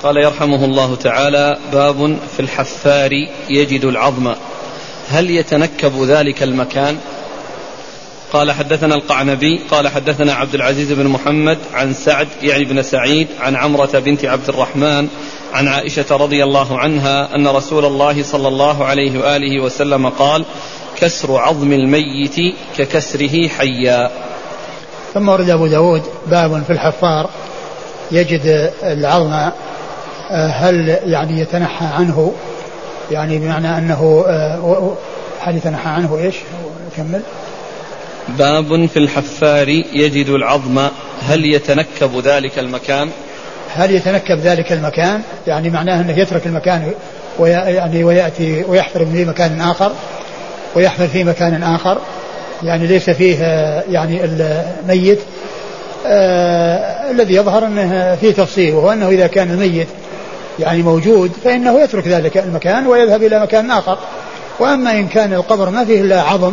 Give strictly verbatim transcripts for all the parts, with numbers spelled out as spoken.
قال يرحمه الله تعالى: باب في الحفار يجد العظم، هل يتنكب ذلك المكان؟ قال حدثنا القعنبي قال حدثنا عبد العزيز بن محمد عن سعد يعني بن سعيد عن عمرة بنت عبد الرحمن عن عائشة رضي الله عنها أن رسول الله صلى الله عليه وآله وسلم قال: كسر عظم الميت ككسره حيا. ثم ورد أبو داود باب في الحفار يجد العظم، هل يعني يتنحى عنه، يعني بمعنى أنه هل يتنحى عنه إيش؟ كمل. باب في الحفار يجد العظم، هل يتنكب ذلك المكان؟ هل يتنكب ذلك المكان يعني معناه أنه يترك المكان ويعني ويأتي ويحفر في مكان آخر ويحفر في مكان آخر يعني ليس فيه يعني الميت. آه الذي يظهر أنه فيه تفصيل، وهو أنه إذا كان الميت يعني موجود فإنه يترك ذلك المكان ويذهب إلى مكان آخر. وأما إن كان القبر ما فيه إلا عظم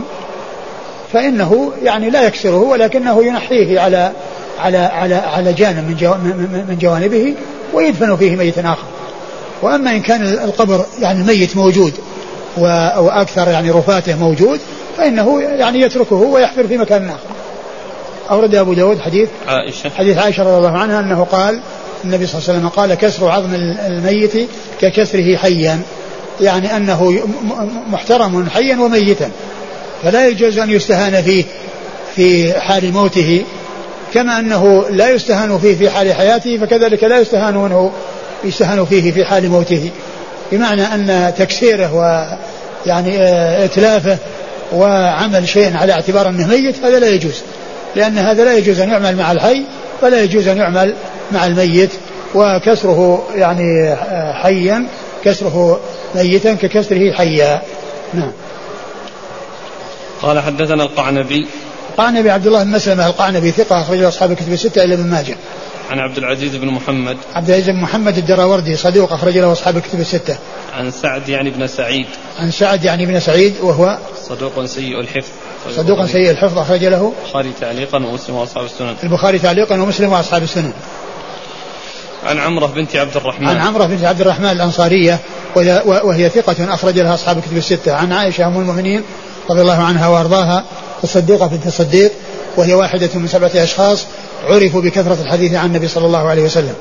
فإنه يعني لا يكسره، ولكنه ينحيه على على على على جانب من جو من جوانبه ويدفن فيه ميت آخر. وأما إن كان القبر يعني الميت موجود وأكثر يعني رفاته موجود فإنه يعني يتركه ويحفر في مكان آخر. أورد أبو داود حديث عائشة حديث عائشة رضي الله عنها أنه قال النبي صلى الله عليه وسلم قال: كسر عظم الميت ككسره حيا، يعني أنه محترم حيا وميتا، فلا يجوز أن يستهان فيه في حال موته، كما أنه لا يستهان فيه في حال حياته فكذلك لا يستهان منه يستهان فيه في حال موته، بمعنى أن تكسيره ويعني إتلافه وعمل شيء على اعتبار أنه ميت هذا لا يجوز، لأن هذا لا يجوز أن يعمل مع الحي ولا يجوز أن يعمل مع الميت. وكسره يعني حيا كسره ميتا ككسره حيا. نعم. قال حدثنا القعنبي القعنبي عبد الله بن مسلمة القعنبي ثقة أخرج أصحاب الكتب الستة إلا ابن ماجه. عن عبد العزيز بن محمد عبد العزيز بن محمد الدراوردي صدوق أخرج له أصحاب الكتب الستة. عن سعد يعني بن سعيد عن سعد يعني بن سعيد وهو صدوق سيء الحفظ صدوق سيء الحفظ أخرج له البخاري تعليقا ومسلم وأصحاب السنن البخاري تعليقا ومسلم وأصحاب السنن. عن عمرة بنت عبد الرحمن عن عمرة بنت عبد الرحمن الأنصارية وهي ثقة أخرج لها أصحاب الكتب الستة. عن عائشة أم المؤمنين رضي الله عنها وأرضاها الصديقة بنت الصديق، وهي واحدة من سبعة أشخاص عرفوا بكثرة الحديث عن النبي صلى الله عليه وسلم.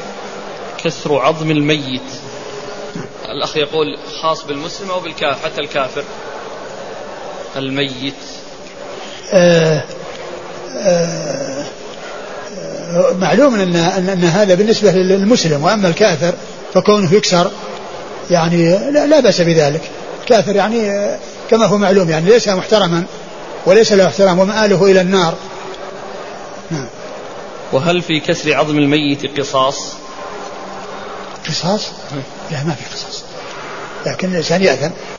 كسر عظم الميت، الأخ يقول خاص بالمسلم أو بالكافر؟ حتى الكافر الميت آه آه معلوم أن, أن, أن هذا بالنسبة للمسلم، وأما الكافر فكونه يكسر يعني لا, لا بأس بذلك. الكافر يعني كما هو معلوم يعني ليس محترما وليس له احترام ومآله إلى النار. نعم. وهل في كسر عظم الميت قصاص؟ قصاص؟ لا ما في قصاص، لكن الإنسان يأثم.